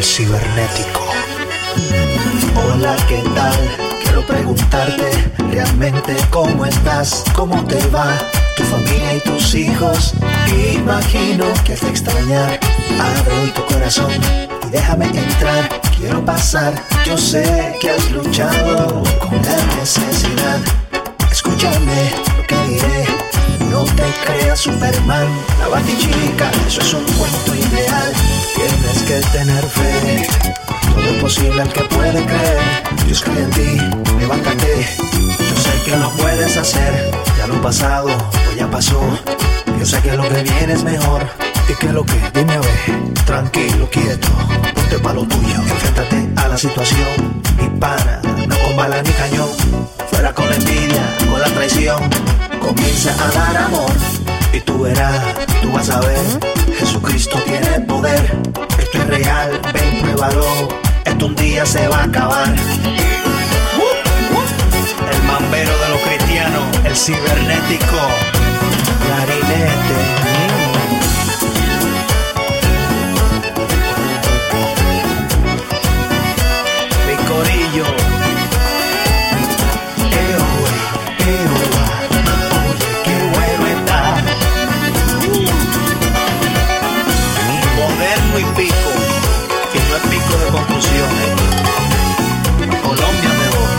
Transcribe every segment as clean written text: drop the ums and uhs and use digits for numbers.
el cibernético. Hola, ¿qué tal? Quiero preguntarte realmente cómo estás, cómo te va, tu familia y tus hijos. Imagino que te extrañar. Abre hoy tu corazón y déjame entrar. Quiero pasar. Yo sé que has luchado con la necesidad. Escúchame lo que diré. No te creas Superman, la Batichica, eso es un cuento irreal. Tienes que tener fe. Todo es posible al que puede creer. Dios cree en ti, levántate. Yo sé que lo puedes hacer. Ya lo pasado, pues ya pasó. Yo sé que lo que viene es mejor. ¿Y qué es lo que? Dime a ver. Tranquilo, quieto, ponte pa' lo tuyo. Enfréntate a la situación. Dispara, no con bala ni cañón. Fuera con la envidia, con la traición. Comienza a dar amor. Y tú verás, tú vas a ver. Jesucristo tiene poder. Esto es real, ven, pruébalo. Esto un día se va a acabar. El mambero de los cristianos, el cibernético, Clarinete. mi corillo. Oye, qué bueno está. Moderno y pico, y no es pico de conclusiones. Colombia mejor.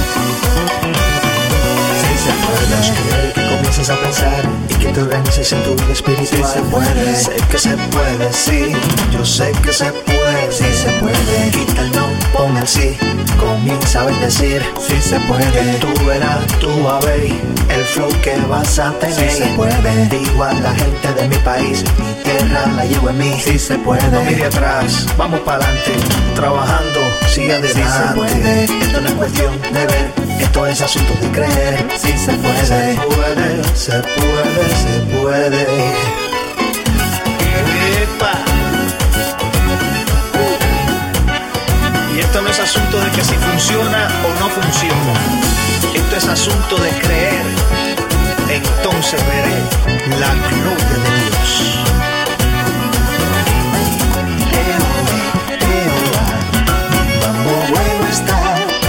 Si se puede, quiero que comiences a pensar y que te organices en tu vida espiritual. Si se puede, sé que se puede, sí. Yo sé que se puede, sí se puede. Quita el no, pon el sí. Comienza a bendecir, si se puede. Tú verás, tú vas a ver el flow que vas a tener. Si se puede. Bendigo a la gente de mi país, mi tierra la llevo en mí. Si se puede. No mire atrás, vamos para adelante, trabajando, sigue adelante. Si se puede. Esto no es cuestión de ver, esto es asunto de creer. Si se puede. Se puede, Se puede, se puede. epa. Y esto no es asunto de que si funciona o no funciona. Esto es asunto de creer. Entonces veré la gloria de Dios. Mambo bueno está.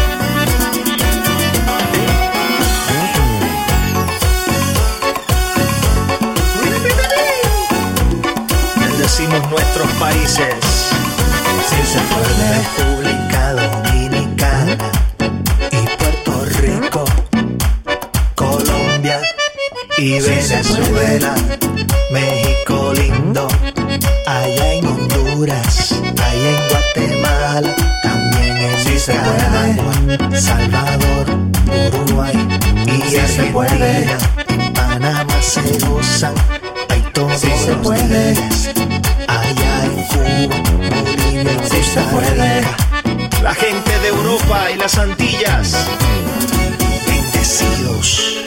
Bendecimos nuestros países. Si se puede. República Dominicana y Puerto Rico, Colombia y Venezuela, México lindo, allá en Honduras, allá en Guatemala, también en Nicaragua, Salvador, Uruguay y Argentina, en Panamá se gozan, hay todos los días, allá en Cuba, Bolivia, Costa Rica. La gente de Europa y las Antillas, Bendecidos.